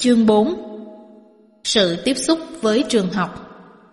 Chương 4. Sự tiếp xúc với trường học.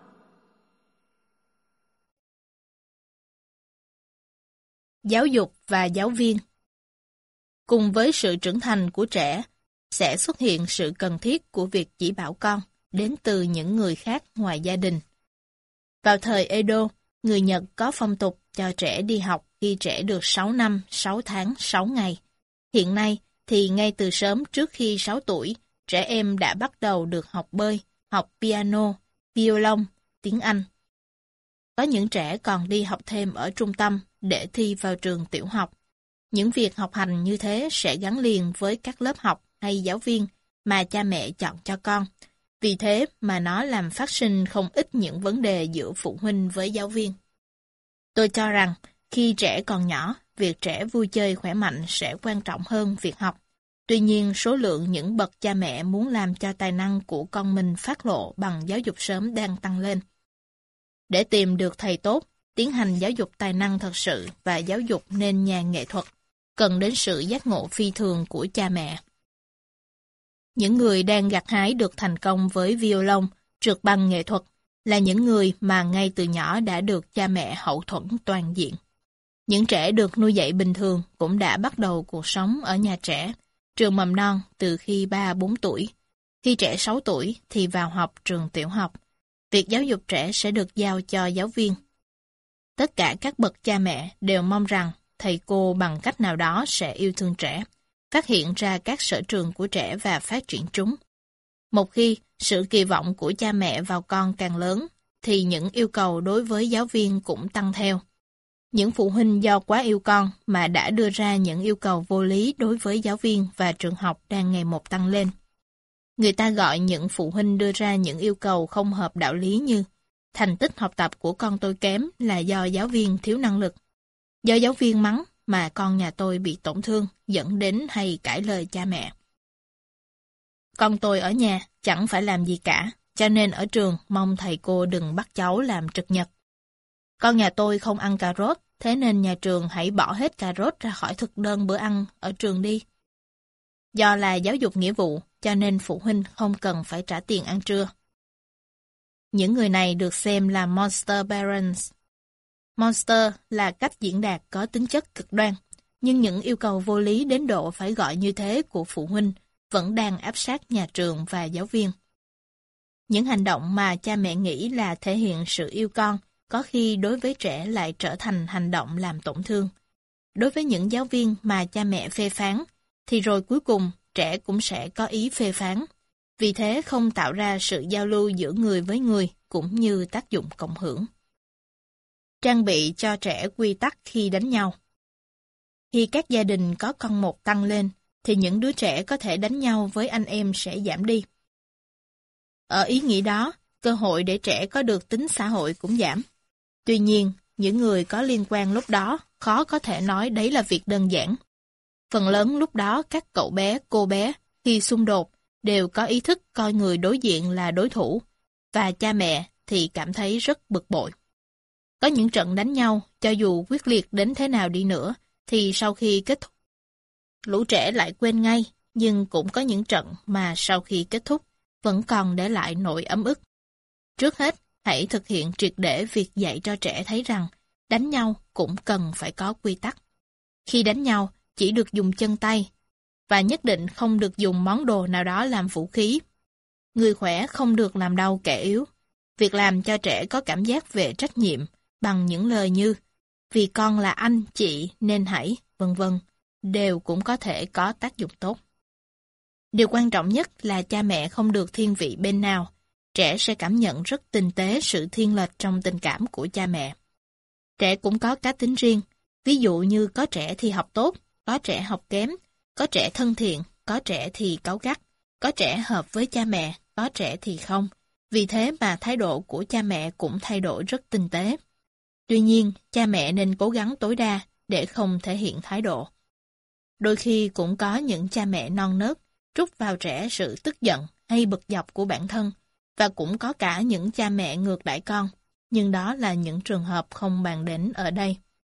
Giáo dục và giáo viên. Cùng với sự trưởng thành của trẻ, sẽ xuất hiện sự cần thiết của việc chỉ bảo con đến từ những người khác ngoài gia đình. Vào thời Edo, người Nhật có phong tục cho trẻ đi học khi trẻ được 6 năm, 6 tháng, 6 ngày. Hiện nay thì ngay từ sớm trước khi 6 tuổi, trẻ em đã bắt đầu được học bơi, học piano, violon, tiếng Anh. Có những trẻ còn đi học thêm ở trung tâm để thi vào trường tiểu học. Những việc học hành như thế sẽ gắn liền với các lớp học hay giáo viên mà cha mẹ chọn cho con. Vì thế mà nó làm phát sinh không ít những vấn đề giữa phụ huynh với giáo viên. Tôi cho rằng khi trẻ còn nhỏ, việc trẻ vui chơi khỏe mạnh sẽ quan trọng hơn việc học. Tuy nhiên, số lượng những bậc cha mẹ muốn làm cho tài năng của con mình phát lộ bằng giáo dục sớm đang tăng lên. Để tìm được thầy tốt, tiến hành giáo dục tài năng thật sự và giáo dục nên nhà nghệ thuật, cần đến sự giác ngộ phi thường của cha mẹ. Những người đang gặt hái được thành công với violon, trượt băng nghệ thuật là những người mà ngay từ nhỏ đã được cha mẹ hậu thuẫn toàn diện. Những trẻ được nuôi dạy bình thường cũng đã bắt đầu cuộc sống ở nhà trẻ, trường mầm non từ khi 3-4 tuổi. Khi trẻ 6 tuổi thì vào học trường tiểu học. Việc giáo dục trẻ sẽ được giao cho giáo viên. Tất cả các bậc cha mẹ đều mong rằng thầy cô bằng cách nào đó sẽ yêu thương trẻ, phát hiện ra các sở trường của trẻ và phát triển chúng. Một khi sự kỳ vọng của cha mẹ vào con càng lớn, thì những yêu cầu đối với giáo viên cũng tăng theo. Những phụ huynh do quá yêu con mà đã đưa ra những yêu cầu vô lý đối với giáo viên và trường học đang ngày một tăng lên. Người ta gọi những phụ huynh đưa ra những yêu cầu không hợp đạo lý như thành tích học tập của con tôi kém là do giáo viên thiếu năng lực. Do giáo viên mắng mà con nhà tôi bị tổn thương, dẫn đến hay cãi lời cha mẹ. Con tôi ở nhà chẳng phải làm gì cả, cho nên ở trường mong thầy cô đừng bắt cháu làm trực nhật. Con nhà tôi không ăn cà rốt, thế nên nhà trường hãy bỏ hết cà rốt ra khỏi thực đơn bữa ăn ở trường đi. Do là giáo dục nghĩa vụ, cho nên phụ huynh không cần phải trả tiền ăn trưa. Những người này được xem là monster parents. Monster là cách diễn đạt có tính chất cực đoan, nhưng những yêu cầu vô lý đến độ phải gọi như thế của phụ huynh vẫn đang áp sát nhà trường và giáo viên. Những hành động mà cha mẹ nghĩ là thể hiện sự yêu con, có khi đối với trẻ lại trở thành hành động làm tổn thương. Đối với những giáo viên mà cha mẹ phê phán, thì rồi cuối cùng trẻ cũng sẽ có ý phê phán. Vì thế không tạo ra sự giao lưu giữa người với người cũng như tác dụng cộng hưởng. Trang bị cho trẻ quy tắc khi đánh nhau. Khi các gia đình có con một tăng lên, thì những đứa trẻ có thể đánh nhau với anh em sẽ giảm đi. Ở ý nghĩa đó, cơ hội để trẻ có được tính xã hội cũng giảm. Tuy nhiên, những người có liên quan lúc đó khó có thể nói đấy là việc đơn giản. Phần lớn lúc đó các cậu bé, cô bé, khi xung đột, đều có ý thức coi người đối diện là đối thủ, và cha mẹ thì cảm thấy rất bực bội. Có những trận đánh nhau, cho dù quyết liệt đến thế nào đi nữa, thì sau khi kết thúc, lũ trẻ lại quên ngay, nhưng cũng có những trận mà sau khi kết thúc, vẫn còn để lại nỗi ấm ức. Trước hết, hãy thực hiện triệt để việc dạy cho trẻ thấy rằng đánh nhau cũng cần phải có quy tắc. Khi đánh nhau, chỉ được dùng chân tay, và nhất định không được dùng món đồ nào đó làm vũ khí. Người khỏe không được làm đau kẻ yếu. Việc làm cho trẻ có cảm giác về trách nhiệm bằng những lời như vì con là anh, chị nên hãy, vân vân, đều cũng có thể có tác dụng tốt. Điều quan trọng nhất là cha mẹ không được thiên vị bên nào. Trẻ sẽ cảm nhận rất tinh tế sự thiên lệch trong tình cảm của cha mẹ. Trẻ cũng có cá tính riêng, ví dụ như có trẻ thì học tốt, có trẻ học kém, có trẻ thân thiện, có trẻ thì cáu gắt, có trẻ hợp với cha mẹ, có trẻ thì không. Vì thế mà thái độ của cha mẹ cũng thay đổi rất tinh tế. Tuy nhiên, cha mẹ nên cố gắng tối đa để không thể hiện thái độ. Đôi khi cũng có những cha mẹ non nớt trút vào trẻ sự tức giận hay bực dọc của bản thân, và cũng có cả những cha mẹ ngược đãi con, nhưng đó là những trường hợp không bàn đến ở đây.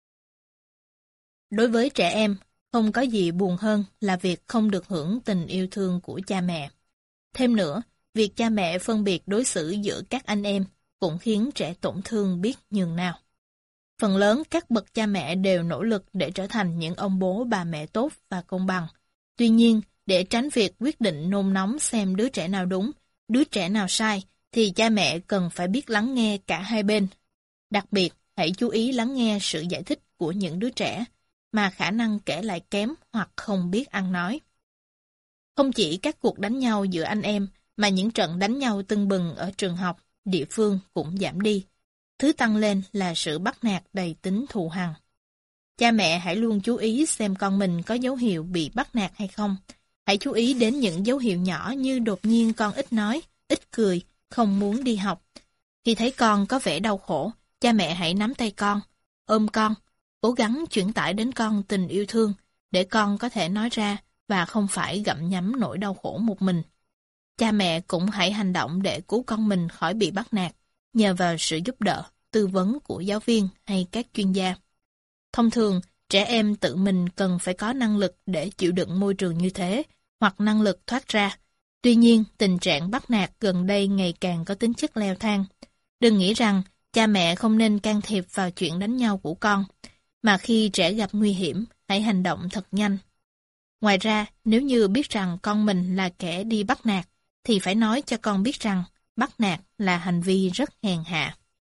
Đối với trẻ em, không có gì buồn hơn là việc không được hưởng tình yêu thương của cha mẹ. Thêm nữa, việc cha mẹ phân biệt đối xử giữa các anh em cũng khiến trẻ tổn thương biết nhường nào. Phần lớn các bậc cha mẹ đều nỗ lực để trở thành những ông bố bà mẹ tốt và công bằng. Tuy nhiên, để tránh việc quyết định nôn nóng xem đứa trẻ nào đúng, đứa trẻ nào sai, thì cha mẹ cần phải biết lắng nghe cả hai bên. Đặc biệt, hãy chú ý lắng nghe sự giải thích của những đứa trẻ mà khả năng kể lại kém hoặc không biết ăn nói. Không chỉ các cuộc đánh nhau giữa anh em, mà những trận đánh nhau tưng bừng ở trường học, địa phương cũng giảm đi. Thứ tăng lên là sự bắt nạt đầy tính thù hằn. Cha mẹ hãy luôn chú ý xem con mình có dấu hiệu bị bắt nạt hay không. Hãy chú ý đến những dấu hiệu nhỏ như đột nhiên con ít nói, ít cười, không muốn đi học. Khi thấy con có vẻ đau khổ, cha mẹ hãy nắm tay con, ôm con, cố gắng chuyển tải đến con tình yêu thương, để con có thể nói ra và không phải gặm nhấm nỗi đau khổ một mình. Cha mẹ cũng hãy hành động để cứu con mình khỏi bị bắt nạt, nhờ vào sự giúp đỡ, tư vấn của giáo viên hay các chuyên gia. Thông thường, trẻ em tự mình cần phải có năng lực để chịu đựng môi trường như thế, hoặc năng lực thoát ra. Tuy nhiên, tình trạng bắt nạt gần đây ngày càng có tính chất leo thang. Đừng nghĩ rằng cha mẹ không nên can thiệp vào chuyện đánh nhau của con, mà khi trẻ gặp nguy hiểm, hãy hành động thật nhanh. Ngoài ra, nếu như biết rằng con mình là kẻ đi bắt nạt, thì phải nói cho con biết rằng bắt nạt là hành vi rất hèn hạ.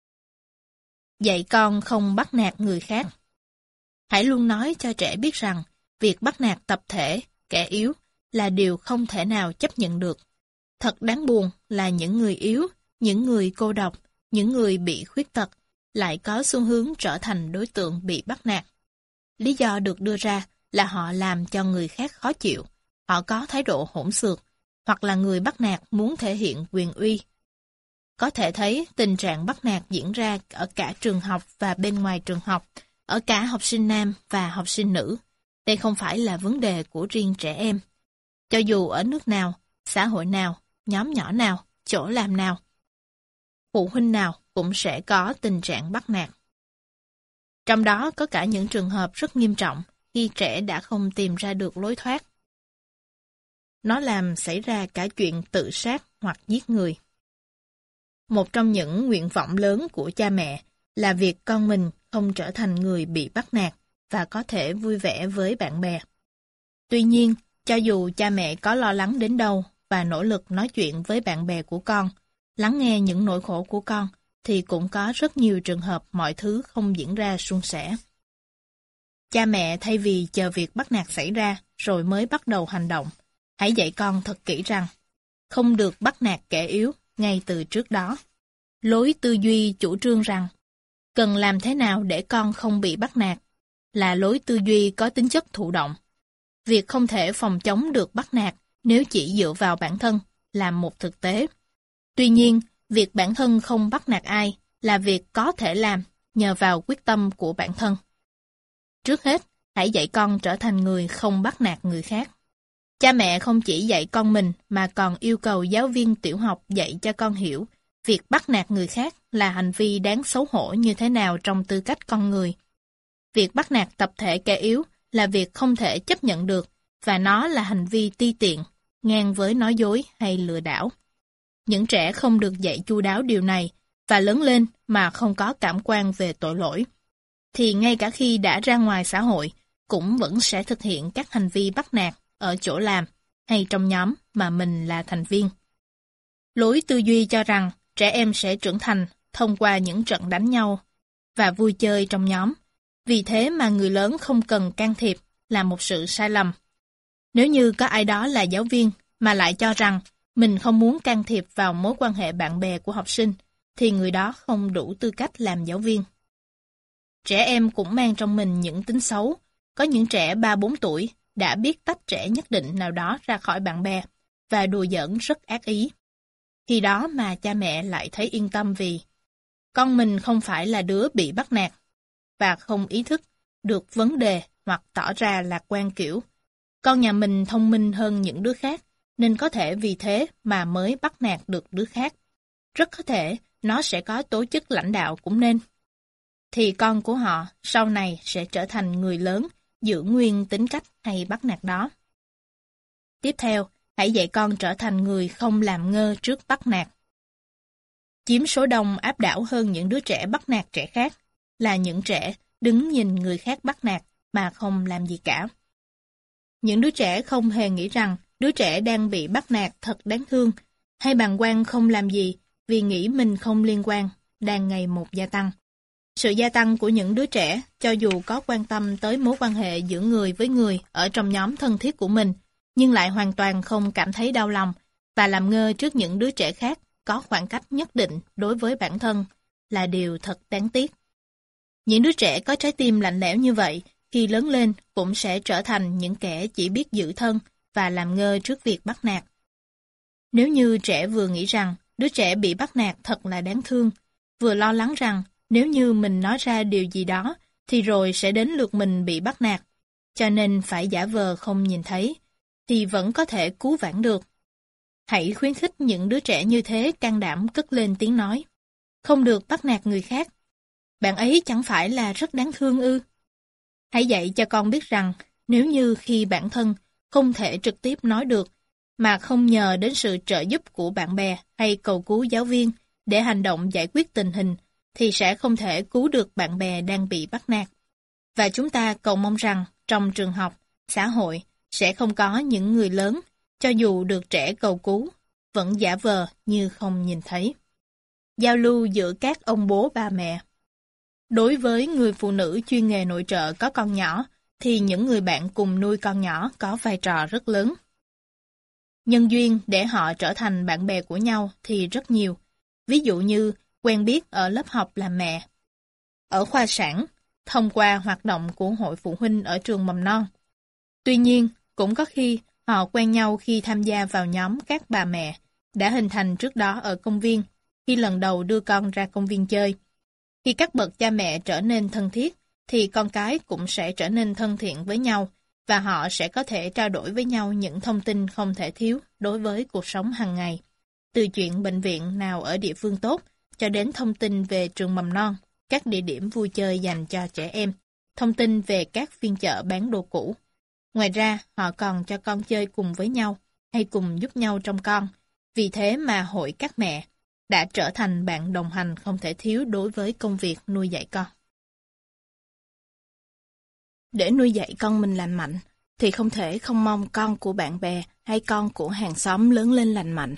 Dạy con không bắt nạt người khác. Hãy luôn nói cho trẻ biết rằng việc bắt nạt tập thể, kẻ yếu là điều không thể nào chấp nhận được. Thật đáng buồn là những người yếu, những người cô độc, những người bị khuyết tật lại có xu hướng trở thành đối tượng bị bắt nạt. Lý do được đưa ra là họ làm cho người khác khó chịu, họ có thái độ hỗn xược, hoặc là người bắt nạt muốn thể hiện quyền uy. Có thể thấy tình trạng bắt nạt diễn ra ở cả trường học và bên ngoài trường học, ở cả học sinh nam và học sinh nữ. Đây không phải là vấn đề của riêng trẻ em. Cho dù ở nước nào, xã hội nào, nhóm nhỏ nào, chỗ làm nào, phụ huynh nào cũng sẽ có tình trạng bắt nạt. Trong đó có cả những trường hợp rất nghiêm trọng khi trẻ đã không tìm ra được lối thoát. Nó làm xảy ra cả chuyện tự sát hoặc giết người. Một trong những nguyện vọng lớn của cha mẹ là việc con mình không trở thành người bị bắt nạt và có thể vui vẻ với bạn bè. Tuy nhiên, cho dù cha mẹ có lo lắng đến đâu và nỗ lực nói chuyện với bạn bè của con, lắng nghe những nỗi khổ của con, thì cũng có rất nhiều trường hợp mọi thứ không diễn ra suôn sẻ. Cha mẹ thay vì chờ việc bắt nạt xảy ra rồi mới bắt đầu hành động, hãy dạy con thật kỹ rằng không được bắt nạt kẻ yếu ngay từ trước đó. Lối tư duy chủ trương rằng cần làm thế nào để con không bị bắt nạt là lối tư duy có tính chất thụ động. Việc không thể phòng chống được bắt nạt nếu chỉ dựa vào bản thân là một thực tế. Tuy nhiên, việc bản thân không bắt nạt ai là việc có thể làm nhờ vào quyết tâm của bản thân. Trước hết, hãy dạy con trở thành người không bắt nạt người khác. Cha mẹ không chỉ dạy con mình mà còn yêu cầu giáo viên tiểu học dạy cho con hiểu việc bắt nạt người khác là hành vi đáng xấu hổ như thế nào trong tư cách con người. Việc bắt nạt tập thể kẻ yếu là việc không thể chấp nhận được và nó là hành vi ti tiện, ngang với nói dối hay lừa đảo. Những trẻ không được dạy chu đáo điều này và lớn lên mà không có cảm quan về tội lỗi, thì ngay cả khi đã ra ngoài xã hội cũng vẫn sẽ thực hiện các hành vi bắt nạt ở chỗ làm hay trong nhóm mà mình là thành viên. Lối tư duy cho rằng trẻ em sẽ trưởng thành thông qua những trận đánh nhau và vui chơi trong nhóm. Vì thế mà người lớn không cần can thiệp là một sự sai lầm. Nếu như có ai đó là giáo viên mà lại cho rằng mình không muốn can thiệp vào mối quan hệ bạn bè của học sinh, thì người đó không đủ tư cách làm giáo viên. Trẻ em cũng mang trong mình những tính xấu. Có những trẻ 3-4 tuổi đã biết tách trẻ nhất định nào đó ra khỏi bạn bè và đùa giỡn rất ác ý. Khi đó mà cha mẹ lại thấy yên tâm vì con mình không phải là đứa bị bắt nạt và không ý thức được vấn đề hoặc tỏ ra lạc quan kiểu con nhà mình thông minh hơn những đứa khác nên có thể vì thế mà mới bắt nạt được đứa khác. Rất có thể nó sẽ có tố chất lãnh đạo cũng nên. Thì con của họ sau này sẽ trở thành người lớn giữ nguyên tính cách hay bắt nạt đó. Tiếp theo, hãy dạy con trở thành người không làm ngơ trước bắt nạt. Chiếm số đông áp đảo hơn những đứa trẻ bắt nạt trẻ khác là những trẻ đứng nhìn người khác bắt nạt mà không làm gì cả. Những đứa trẻ không hề nghĩ rằng đứa trẻ đang bị bắt nạt thật đáng thương, hay bàng quan không làm gì vì nghĩ mình không liên quan, đang ngày một gia tăng. Sự gia tăng của những đứa trẻ, cho dù có quan tâm tới mối quan hệ giữa người với người ở trong nhóm thân thiết của mình, nhưng lại hoàn toàn không cảm thấy đau lòng và làm ngơ trước những đứa trẻ khác có khoảng cách nhất định đối với bản thân, là điều thật đáng tiếc. Những đứa trẻ có trái tim lạnh lẽo như vậy, khi lớn lên cũng sẽ trở thành những kẻ chỉ biết giữ thân và làm ngơ trước việc bắt nạt. Nếu như trẻ vừa nghĩ rằng đứa trẻ bị bắt nạt thật là đáng thương, vừa lo lắng rằng nếu như mình nói ra điều gì đó thì rồi sẽ đến lượt mình bị bắt nạt, cho nên phải giả vờ không nhìn thấy, thì vẫn có thể cứu vãn được. Hãy khuyến khích những đứa trẻ như thế can đảm cất lên tiếng nói. Không được bắt nạt người khác. Bạn ấy chẳng phải là rất đáng thương ư? Hãy dạy cho con biết rằng nếu như khi bản thân không thể trực tiếp nói được, mà không nhờ đến sự trợ giúp của bạn bè hay cầu cứu giáo viên để hành động giải quyết tình hình, thì sẽ không thể cứu được bạn bè đang bị bắt nạt. Và chúng ta cầu mong rằng trong trường học, xã hội sẽ không có những người lớn, cho dù được trẻ cầu cứu, vẫn giả vờ như không nhìn thấy. Giao lưu giữa các ông bố bà mẹ. Đối với người phụ nữ chuyên nghề nội trợ có con nhỏ, thì những người bạn cùng nuôi con nhỏ có vai trò rất lớn. Nhân duyên để họ trở thành bạn bè của nhau thì rất nhiều. Ví dụ như quen biết ở lớp học làm mẹ, ở khoa sản, thông qua hoạt động của hội phụ huynh ở trường mầm non. Tuy nhiên, cũng có khi họ quen nhau khi tham gia vào nhóm các bà mẹ đã hình thành trước đó ở công viên, khi lần đầu đưa con ra công viên chơi. Khi các bậc cha mẹ trở nên thân thiết, thì con cái cũng sẽ trở nên thân thiện với nhau, và họ sẽ có thể trao đổi với nhau những thông tin không thể thiếu đối với cuộc sống hàng ngày. Từ chuyện bệnh viện nào ở địa phương tốt, cho đến thông tin về trường mầm non, các địa điểm vui chơi dành cho trẻ em, thông tin về các phiên chợ bán đồ cũ. Ngoài ra, họ còn cho con chơi cùng với nhau, hay cùng giúp nhau trông con. Vì thế mà hội các mẹ đã trở thành bạn đồng hành không thể thiếu đối với công việc nuôi dạy con. Để nuôi dạy con mình lành mạnh, thì không thể không mong con của bạn bè hay con của hàng xóm lớn lên lành mạnh.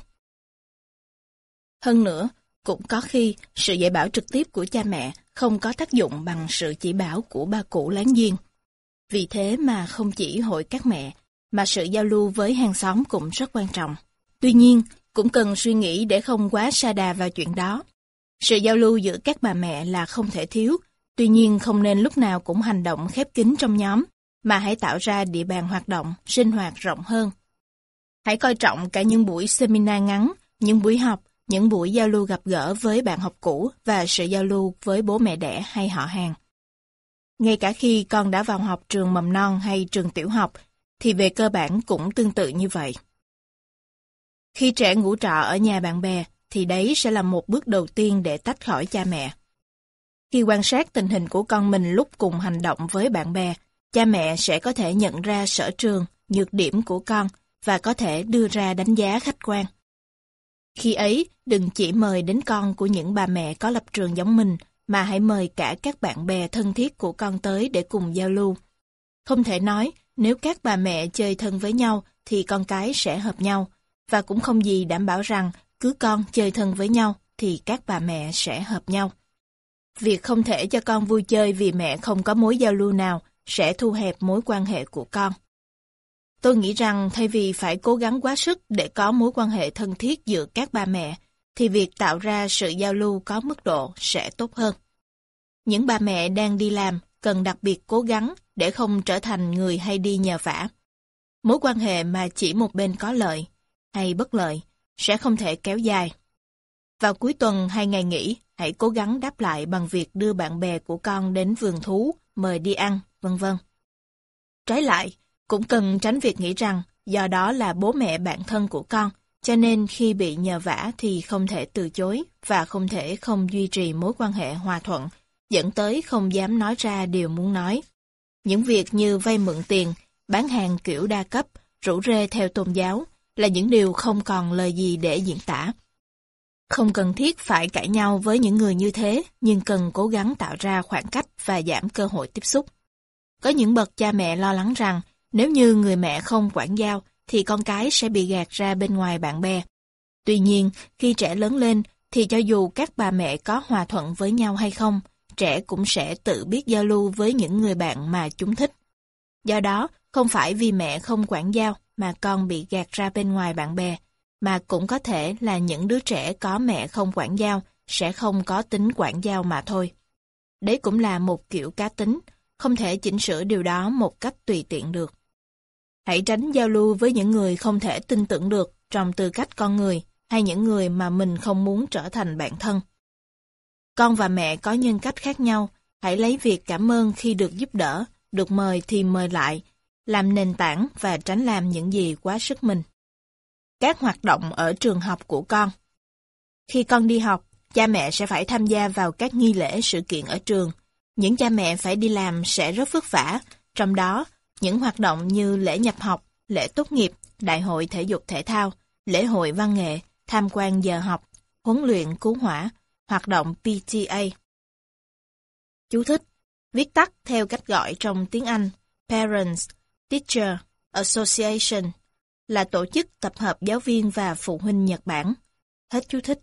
Hơn nữa, cũng có khi sự dạy bảo trực tiếp của cha mẹ không có tác dụng bằng sự chỉ bảo của ba cụ láng giềng. Vì thế mà không chỉ hội các mẹ, mà sự giao lưu với hàng xóm cũng rất quan trọng. Tuy nhiên, cũng cần suy nghĩ để không quá sa đà vào chuyện đó. Sự giao lưu giữa các bà mẹ là không thể thiếu, tuy nhiên không nên lúc nào cũng hành động khép kín trong nhóm, mà hãy tạo ra địa bàn hoạt động, sinh hoạt rộng hơn. Hãy coi trọng cả những buổi seminar ngắn, những buổi học, những buổi giao lưu gặp gỡ với bạn học cũ và sự giao lưu với bố mẹ đẻ hay họ hàng. Ngay cả khi con đã vào học trường mầm non hay trường tiểu học, thì về cơ bản cũng tương tự như vậy. Khi trẻ ngủ trọ ở nhà bạn bè, thì đấy sẽ là một bước đầu tiên để tách khỏi cha mẹ. Khi quan sát tình hình của con mình lúc cùng hành động với bạn bè, cha mẹ sẽ có thể nhận ra sở trường, nhược điểm của con và có thể đưa ra đánh giá khách quan. Khi ấy, đừng chỉ mời đến con của những bà mẹ có lập trường giống mình, mà hãy mời cả các bạn bè thân thiết của con tới để cùng giao lưu. Không thể nói, nếu các bà mẹ chơi thân với nhau thì con cái sẽ hợp nhau, và cũng không gì đảm bảo rằng cứ con chơi thân với nhau thì các bà mẹ sẽ hợp nhau. Việc không thể cho con vui chơi vì mẹ không có mối giao lưu nào sẽ thu hẹp mối quan hệ của con. Tôi nghĩ rằng thay vì phải cố gắng quá sức để có mối quan hệ thân thiết giữa các bà mẹ, thì việc tạo ra sự giao lưu có mức độ sẽ tốt hơn. Những bà mẹ đang đi làm cần đặc biệt cố gắng để không trở thành người hay đi nhờ vả. Mối quan hệ mà chỉ một bên có lợi hay bất lợi sẽ không thể kéo dài. Vào cuối tuần hay ngày nghỉ, hãy cố gắng đáp lại bằng việc đưa bạn bè của con đến vườn thú, mời đi ăn, vân vân. Trái lại, cũng cần tránh việc nghĩ rằng do đó là bố mẹ bạn thân của con, cho nên khi bị nhờ vả thì không thể từ chối và không thể không duy trì mối quan hệ hòa thuận, dẫn tới không dám nói ra điều muốn nói. Những việc như vay mượn tiền, bán hàng kiểu đa cấp, rủ rê theo tôn giáo, là những điều không còn lời gì để diễn tả. Không cần thiết phải cãi nhau với những người như thế, nhưng cần cố gắng tạo ra khoảng cách và giảm cơ hội tiếp xúc. Có những bậc cha mẹ lo lắng rằng nếu như người mẹ không quản giao thì con cái sẽ bị gạt ra bên ngoài bạn bè. Tuy nhiên, khi trẻ lớn lên thì cho dù các bà mẹ có hòa thuận với nhau hay không, trẻ cũng sẽ tự biết giao lưu với những người bạn mà chúng thích. Do đó, không phải vì mẹ không quản giao mà con bị gạt ra bên ngoài bạn bè, mà cũng có thể là những đứa trẻ có mẹ không quản giao sẽ không có tính quản giao mà thôi. Đấy cũng là một kiểu cá tính, không thể chỉnh sửa điều đó một cách tùy tiện được. Hãy tránh giao lưu với những người không thể tin tưởng được trong tư cách con người, hay những người mà mình không muốn trở thành bạn thân. Con và mẹ có nhân cách khác nhau, hãy lấy việc cảm ơn khi được giúp đỡ, được mời thì mời lại, làm nền tảng và tránh làm những gì quá sức mình. Các hoạt động ở trường học của con. Khi con đi học, cha mẹ sẽ phải tham gia vào các nghi lễ sự kiện ở trường. Những cha mẹ phải đi làm sẽ rất vất vả, trong đó những hoạt động như lễ nhập học, lễ tốt nghiệp, đại hội thể dục thể thao, lễ hội văn nghệ, tham quan giờ học, huấn luyện cứu hỏa, hoạt động PTA. Chú thích: viết tắt theo cách gọi trong tiếng Anh Parents Teacher Association là tổ chức tập hợp giáo viên và phụ huynh Nhật Bản. Hết chú thích.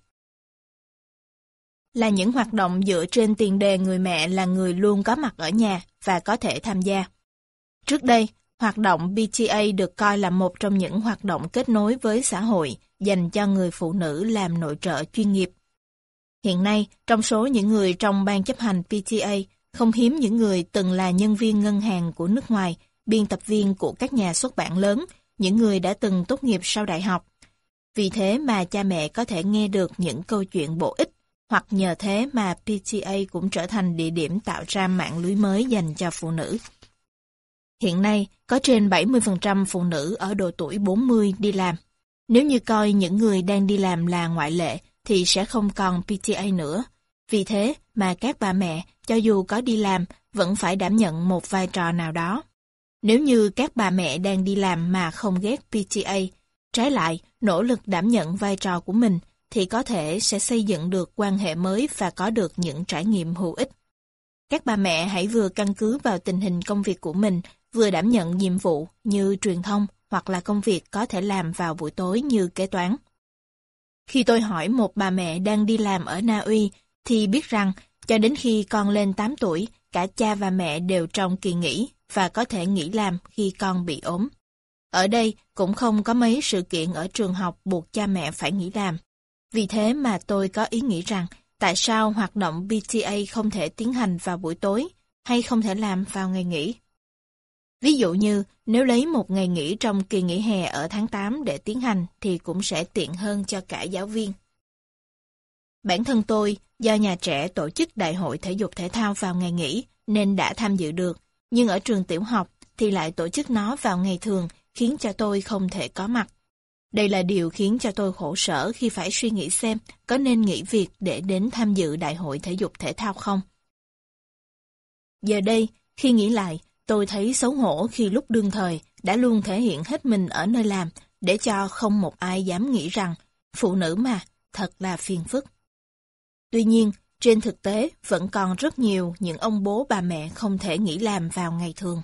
Là những hoạt động dựa trên tiền đề người mẹ là người luôn có mặt ở nhà và có thể tham gia. Trước đây, hoạt động PTA được coi là một trong những hoạt động kết nối với xã hội dành cho người phụ nữ làm nội trợ chuyên nghiệp. Hiện nay, trong số những người trong ban chấp hành PTA, không hiếm những người từng là nhân viên ngân hàng của nước ngoài, biên tập viên của các nhà xuất bản lớn, những người đã từng tốt nghiệp sau đại học. Vì thế mà cha mẹ có thể nghe được những câu chuyện bổ ích, hoặc nhờ thế mà PTA cũng trở thành địa điểm tạo ra mạng lưới mới dành cho phụ nữ. Hiện nay, có trên 70% phụ nữ ở độ tuổi 40 đi làm. Nếu như coi những người đang đi làm là ngoại lệ, thì sẽ không còn PTA nữa. Vì thế mà các bà mẹ, cho dù có đi làm, vẫn phải đảm nhận một vai trò nào đó. Nếu như các bà mẹ đang đi làm mà không ghét PTA, trái lại, nỗ lực đảm nhận vai trò của mình, thì có thể sẽ xây dựng được quan hệ mới và có được những trải nghiệm hữu ích. Các bà mẹ hãy vừa căn cứ vào tình hình công việc của mình, vừa đảm nhận nhiệm vụ như truyền thông hoặc là công việc có thể làm vào buổi tối như kế toán. Khi tôi hỏi một bà mẹ đang đi làm ở Na Uy, thì biết rằng cho đến khi con lên 8 tuổi, cả cha và mẹ đều trong kỳ nghỉ và có thể nghỉ làm khi con bị ốm. Ở đây cũng không có mấy sự kiện ở trường học buộc cha mẹ phải nghỉ làm. Vì thế mà tôi có ý nghĩ rằng tại sao hoạt động PTA không thể tiến hành vào buổi tối hay không thể làm vào ngày nghỉ. Ví dụ như nếu lấy một ngày nghỉ trong kỳ nghỉ hè ở tháng 8 để tiến hành thì cũng sẽ tiện hơn cho cả giáo viên. Bản thân tôi, do nhà trẻ tổ chức đại hội thể dục thể thao vào ngày nghỉ nên đã tham dự được, nhưng ở trường tiểu học thì lại tổ chức nó vào ngày thường khiến cho tôi không thể có mặt. Đây là điều khiến cho tôi khổ sở khi phải suy nghĩ xem có nên nghỉ việc để đến tham dự đại hội thể dục thể thao không. Giờ đây, khi nghĩ lại, tôi thấy xấu hổ khi lúc đương thời đã luôn thể hiện hết mình ở nơi làm để cho không một ai dám nghĩ rằng phụ nữ mà, thật là phiền phức. Tuy nhiên, trên thực tế vẫn còn rất nhiều những ông bố bà mẹ không thể nghỉ làm vào ngày thường.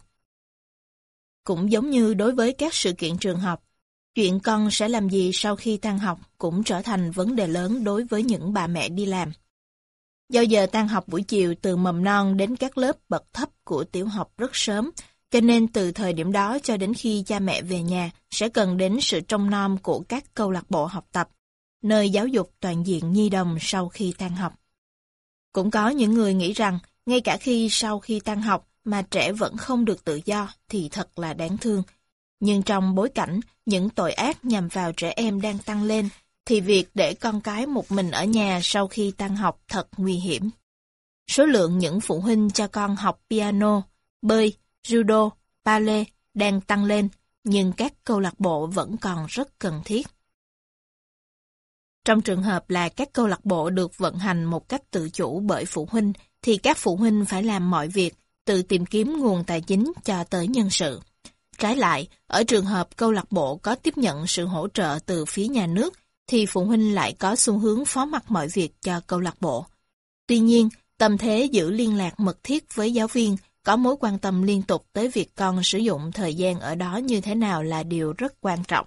Cũng giống như đối với các sự kiện trường học, chuyện con sẽ làm gì sau khi tan học cũng trở thành vấn đề lớn đối với những bà mẹ đi làm. Do giờ tan học buổi chiều từ mầm non đến các lớp bậc thấp của tiểu học rất sớm, cho nên từ thời điểm đó cho đến khi cha mẹ về nhà sẽ cần đến sự trông nom của các câu lạc bộ học tập, nơi giáo dục toàn diện nhi đồng sau khi tan học. Cũng có những người nghĩ rằng ngay cả khi sau khi tan học mà trẻ vẫn không được tự do thì thật là đáng thương. Nhưng trong bối cảnh những tội ác nhằm vào trẻ em đang tăng lên, thì việc để con cái một mình ở nhà sau khi tan học thật nguy hiểm. Số lượng những phụ huynh cho con học piano, bơi, judo, ballet đang tăng lên, nhưng các câu lạc bộ vẫn còn rất cần thiết. Trong trường hợp là các câu lạc bộ được vận hành một cách tự chủ bởi phụ huynh, thì các phụ huynh phải làm mọi việc, tự tìm kiếm nguồn tài chính cho tới nhân sự. Trái lại, ở trường hợp câu lạc bộ có tiếp nhận sự hỗ trợ từ phía nhà nước, thì phụ huynh lại có xu hướng phó mặc mọi việc cho câu lạc bộ. Tuy nhiên, tâm thế giữ liên lạc mật thiết với giáo viên, có mối quan tâm liên tục tới việc con sử dụng thời gian ở đó như thế nào là điều rất quan trọng.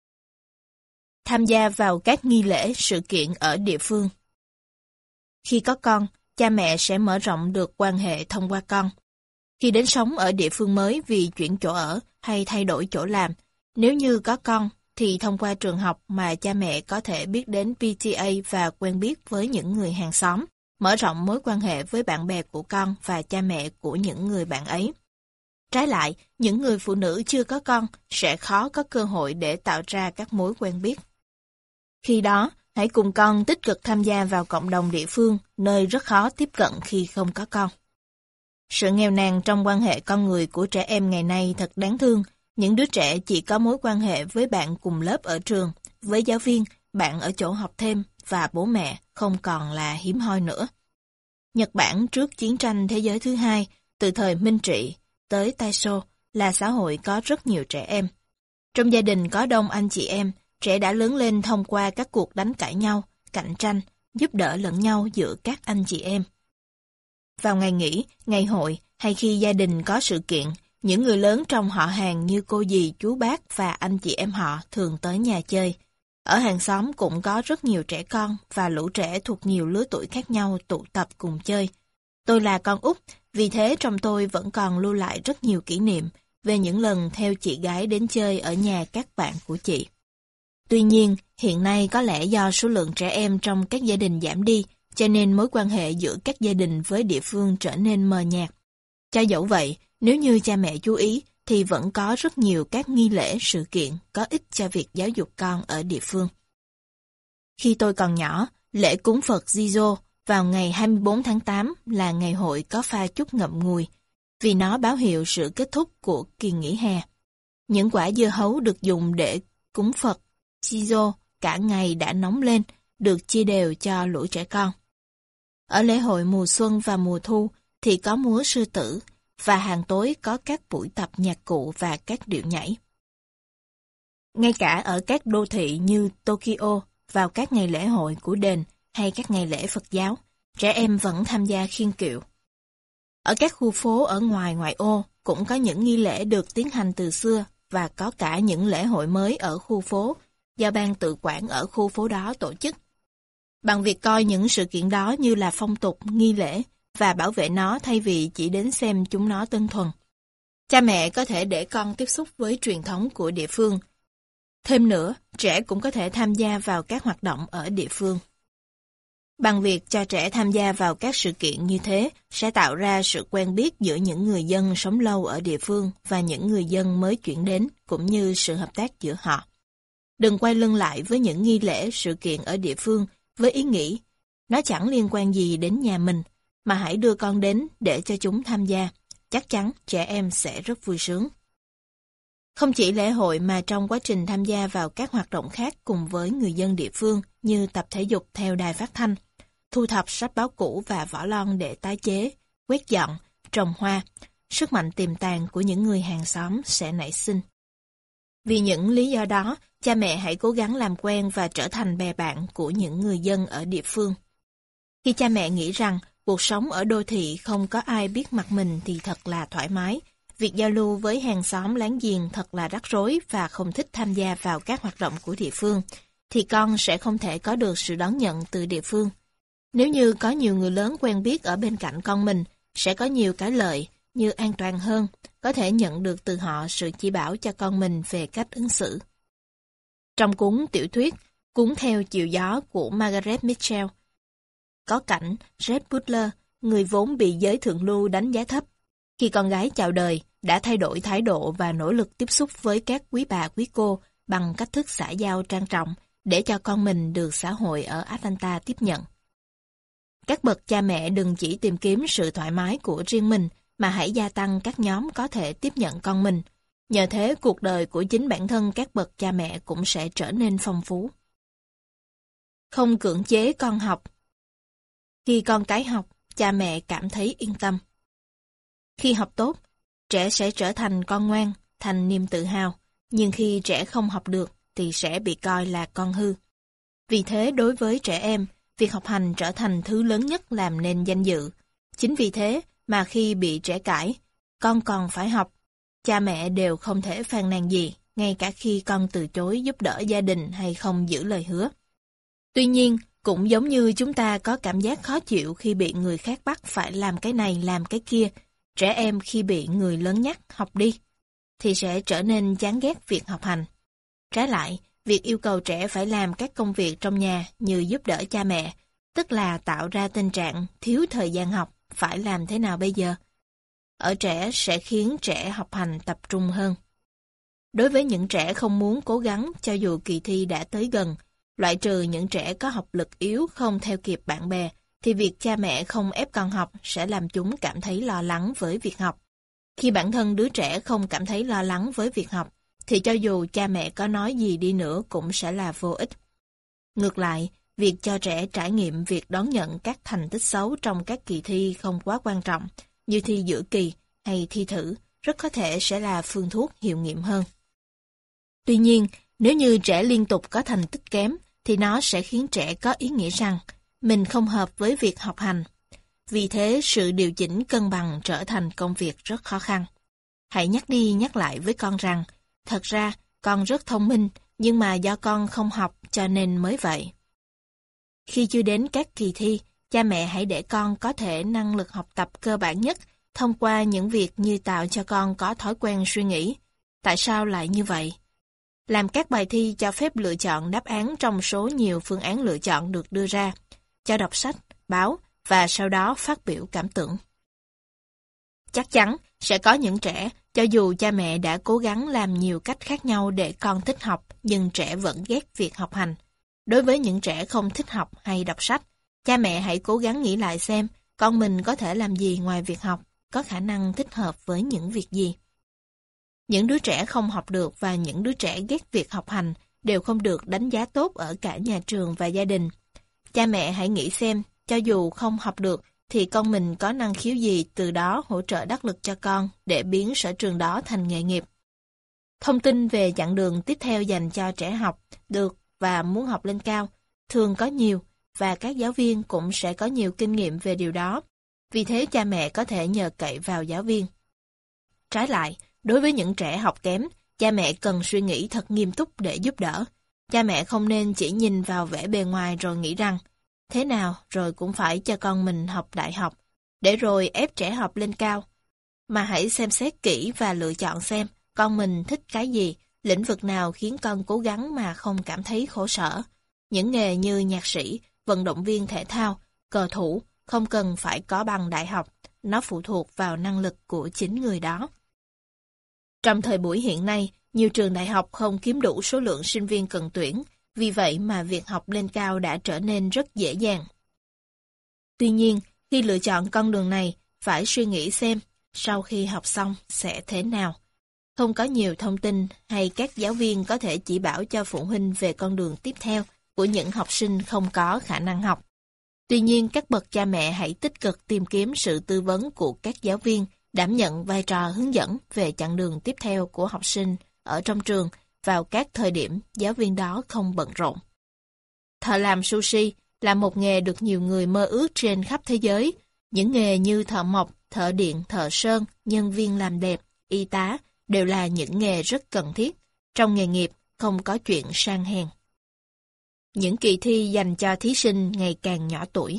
Tham gia vào các nghi lễ, sự kiện ở địa phương. Khi có con, cha mẹ sẽ mở rộng được quan hệ thông qua con. Khi đến sống ở địa phương mới vì chuyển chỗ ở hay thay đổi chỗ làm, nếu như có con, thì thông qua trường học mà cha mẹ có thể biết đến PTA và quen biết với những người hàng xóm, mở rộng mối quan hệ với bạn bè của con và cha mẹ của những người bạn ấy. Trái lại, những người phụ nữ chưa có con sẽ khó có cơ hội để tạo ra các mối quen biết. Khi đó, hãy cùng con tích cực tham gia vào cộng đồng địa phương, nơi rất khó tiếp cận khi không có con. Sự nghèo nàn trong quan hệ con người của trẻ em ngày nay thật đáng thương. Những đứa trẻ chỉ có mối quan hệ với bạn cùng lớp ở trường, với giáo viên, bạn ở chỗ học thêm và bố mẹ không còn là hiếm hoi nữa. Nhật Bản trước chiến tranh thế giới thứ hai, từ thời Minh Trị tới Taisho là xã hội có rất nhiều trẻ em. Trong gia đình có đông anh chị em, trẻ đã lớn lên thông qua các cuộc đánh cãi nhau, cạnh tranh, giúp đỡ lẫn nhau giữa các anh chị em. Vào ngày nghỉ, ngày hội hay khi gia đình có sự kiện, những người lớn trong họ hàng như cô dì, chú bác và anh chị em họ thường tới nhà chơi. Ở hàng xóm cũng có rất nhiều trẻ con và lũ trẻ thuộc nhiều lứa tuổi khác nhau tụ tập cùng chơi. Tôi là con út, vì thế trong tôi vẫn còn lưu lại rất nhiều kỷ niệm về những lần theo chị gái đến chơi ở nhà các bạn của chị. Tuy nhiên, hiện nay có lẽ do số lượng trẻ em trong các gia đình giảm đi, cho nên mối quan hệ giữa các gia đình với địa phương trở nên mờ nhạt. Cho dẫu vậy, nếu như cha mẹ chú ý, thì vẫn có rất nhiều các nghi lễ, sự kiện có ích cho việc giáo dục con ở địa phương. Khi tôi còn nhỏ, lễ cúng Phật Jizo vào ngày 24 tháng 8 là ngày hội có pha chút ngậm ngùi, vì nó báo hiệu sự kết thúc của kỳ nghỉ hè. Những quả dưa hấu được dùng để cúng Phật Jizo cả ngày đã nóng lên, được chia đều cho lũ trẻ con. Ở lễ hội mùa xuân và mùa thu thì có múa sư tử, và hàng tối có các buổi tập nhạc cụ và các điệu nhảy. Ngay cả ở các đô thị như Tokyo, vào các ngày lễ hội của đền hay các ngày lễ Phật giáo, trẻ em vẫn tham gia khiêng kiệu. Ở các khu phố ở ngoại ô cũng có những nghi lễ được tiến hành từ xưa và có cả những lễ hội mới ở khu phố do ban tự quản ở khu phố đó tổ chức. Bằng việc coi những sự kiện đó như là phong tục, nghi lễ và bảo vệ nó thay vì chỉ đến xem chúng nó đơn thuần, cha mẹ có thể để con tiếp xúc với truyền thống của địa phương. Thêm nữa, trẻ cũng có thể tham gia vào các hoạt động ở địa phương. Bằng việc cho trẻ tham gia vào các sự kiện như thế sẽ tạo ra sự quen biết giữa những người dân sống lâu ở địa phương và những người dân mới chuyển đến, cũng như sự hợp tác giữa họ. Đừng quay lưng lại với những nghi lễ, sự kiện ở địa phương với ý nghĩ nó chẳng liên quan gì đến nhà mình, mà hãy đưa con đến để cho chúng tham gia. Chắc chắn trẻ em sẽ rất vui sướng. Không chỉ lễ hội mà trong quá trình tham gia vào các hoạt động khác cùng với người dân địa phương như tập thể dục theo đài phát thanh, thu thập sách báo cũ và vỏ lon để tái chế, quét dọn, trồng hoa, sức mạnh tiềm tàng của những người hàng xóm sẽ nảy sinh. Vì những lý do đó, cha mẹ hãy cố gắng làm quen và trở thành bè bạn của những người dân ở địa phương. Khi cha mẹ nghĩ rằng cuộc sống ở đô thị không có ai biết mặt mình thì thật là thoải mái, việc giao lưu với hàng xóm láng giềng thật là rắc rối và không thích tham gia vào các hoạt động của địa phương, thì con sẽ không thể có được sự đón nhận từ địa phương. Nếu như có nhiều người lớn quen biết ở bên cạnh con mình, sẽ có nhiều cái lợi như an toàn hơn, có thể nhận được từ họ sự chỉ bảo cho con mình về cách ứng xử. Trong cuốn tiểu thuyết Cuốn theo chiều gió của Margaret Mitchell, có cảnh Red Butler, người vốn bị giới thượng lưu đánh giá thấp, khi con gái chào đời, đã thay đổi thái độ và nỗ lực tiếp xúc với các quý bà quý cô bằng cách thức xã giao trang trọng để cho con mình được xã hội ở Atlanta tiếp nhận. Các bậc cha mẹ đừng chỉ tìm kiếm sự thoải mái của riêng mình, mà hãy gia tăng các nhóm có thể tiếp nhận con mình. Nhờ thế, cuộc đời của chính bản thân các bậc cha mẹ cũng sẽ trở nên phong phú. Không cưỡng chế con học. Khi con cái học, cha mẹ cảm thấy yên tâm. Khi học tốt, trẻ sẽ trở thành con ngoan, thành niềm tự hào, nhưng khi trẻ không học được thì sẽ bị coi là con hư. Vì thế đối với trẻ em, việc học hành trở thành thứ lớn nhất làm nên danh dự. Chính vì thế mà khi bị trẻ cãi, con còn phải học, cha mẹ đều không thể phàn nàn gì, ngay cả khi con từ chối giúp đỡ gia đình hay không giữ lời hứa. Tuy nhiên, cũng giống như chúng ta có cảm giác khó chịu khi bị người khác bắt phải làm cái này làm cái kia, trẻ em khi bị người lớn nhắc học đi, thì sẽ trở nên chán ghét việc học hành. Trái lại, việc yêu cầu trẻ phải làm các công việc trong nhà như giúp đỡ cha mẹ, tức là tạo ra tình trạng thiếu thời gian học, phải làm thế nào bây giờ? Ở trẻ sẽ khiến trẻ học hành tập trung hơn. Đối với những trẻ không muốn cố gắng cho dù kỳ thi đã tới gần, loại trừ những trẻ có học lực yếu không theo kịp bạn bè, thì việc cha mẹ không ép con học sẽ làm chúng cảm thấy lo lắng với việc học. Khi bản thân đứa trẻ không cảm thấy lo lắng với việc học, thì cho dù cha mẹ có nói gì đi nữa cũng sẽ là vô ích. Ngược lại, việc cho trẻ trải nghiệm việc đón nhận các thành tích xấu trong các kỳ thi không quá quan trọng, như thi giữa kỳ hay thi thử, rất có thể sẽ là phương thuốc hiệu nghiệm hơn. Tuy nhiên, nếu như trẻ liên tục có thành tích kém, thì nó sẽ khiến trẻ có ý nghĩ rằng mình không hợp với việc học hành. Vì thế, sự điều chỉnh cân bằng trở thành công việc rất khó khăn. Hãy nhắc đi nhắc lại với con rằng, thật ra, con rất thông minh, nhưng mà do con không học cho nên mới vậy. Khi chưa đến các kỳ thi, cha mẹ hãy để con có thể năng lực học tập cơ bản nhất thông qua những việc như tạo cho con có thói quen suy nghĩ. Tại sao lại như vậy? Làm các bài thi cho phép lựa chọn đáp án trong số nhiều phương án lựa chọn được đưa ra, cho đọc sách, báo và sau đó phát biểu cảm tưởng. Chắc chắn sẽ có những trẻ, cho dù cha mẹ đã cố gắng làm nhiều cách khác nhau để con thích học, nhưng trẻ vẫn ghét việc học hành. Đối với những trẻ không thích học hay đọc sách, cha mẹ hãy cố gắng nghĩ lại xem con mình có thể làm gì ngoài việc học, có khả năng thích hợp với những việc gì. Những đứa trẻ không học được và những đứa trẻ ghét việc học hành đều không được đánh giá tốt ở cả nhà trường và gia đình. Cha mẹ hãy nghĩ xem, cho dù không học được, thì con mình có năng khiếu gì, từ đó hỗ trợ đắc lực cho con để biến sở trường đó thành nghề nghiệp. Thông tin về chặng đường tiếp theo dành cho trẻ học được và muốn học lên cao thường có nhiều, và các giáo viên cũng sẽ có nhiều kinh nghiệm về điều đó. Vì thế cha mẹ có thể nhờ cậy vào giáo viên. Trái lại, đối với những trẻ học kém, cha mẹ cần suy nghĩ thật nghiêm túc để giúp đỡ. Cha mẹ không nên chỉ nhìn vào vẻ bề ngoài rồi nghĩ rằng thế nào rồi cũng phải cho con mình học đại học, để rồi ép trẻ học lên cao. Mà hãy xem xét kỹ và lựa chọn xem con mình thích cái gì, lĩnh vực nào khiến con cố gắng mà không cảm thấy khổ sở. Những nghề như nhạc sĩ, vận động viên thể thao, cờ thủ không cần phải có bằng đại học, nó phụ thuộc vào năng lực của chính người đó. Trong thời buổi hiện nay, nhiều trường đại học không kiếm đủ số lượng sinh viên cần tuyển, vì vậy mà việc học lên cao đã trở nên rất dễ dàng. Tuy nhiên, khi lựa chọn con đường này, phải suy nghĩ xem sau khi học xong sẽ thế nào. Không có nhiều thông tin hay các giáo viên có thể chỉ bảo cho phụ huynh về con đường tiếp theo của những học sinh không có khả năng học. Tuy nhiên, các bậc cha mẹ hãy tích cực tìm kiếm sự tư vấn của các giáo viên, đảm nhận vai trò hướng dẫn về chặng đường tiếp theo của học sinh ở trong trường vào các thời điểm giáo viên đó không bận rộn. Thợ làm sushi là một nghề được nhiều người mơ ước trên khắp thế giới. Những nghề như thợ mộc, thợ điện, thợ sơn, nhân viên làm đẹp, y tá đều là những nghề rất cần thiết. Trong nghề nghiệp không có chuyện sang hèn. Những kỳ thi dành cho thí sinh ngày càng nhỏ tuổi.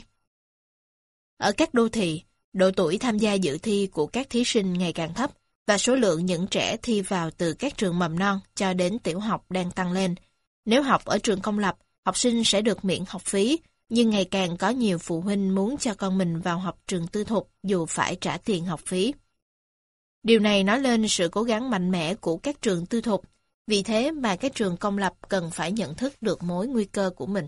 Ở các đô thị, độ tuổi tham gia dự thi của các thí sinh ngày càng thấp và số lượng những trẻ thi vào từ các trường mầm non cho đến tiểu học đang tăng lên. Nếu học ở trường công lập, học sinh sẽ được miễn học phí, nhưng ngày càng có nhiều phụ huynh muốn cho con mình vào học trường tư thục dù phải trả tiền học phí. Điều này nói lên sự cố gắng mạnh mẽ của các trường tư thục, vì thế mà các trường công lập cần phải nhận thức được mối nguy cơ của mình.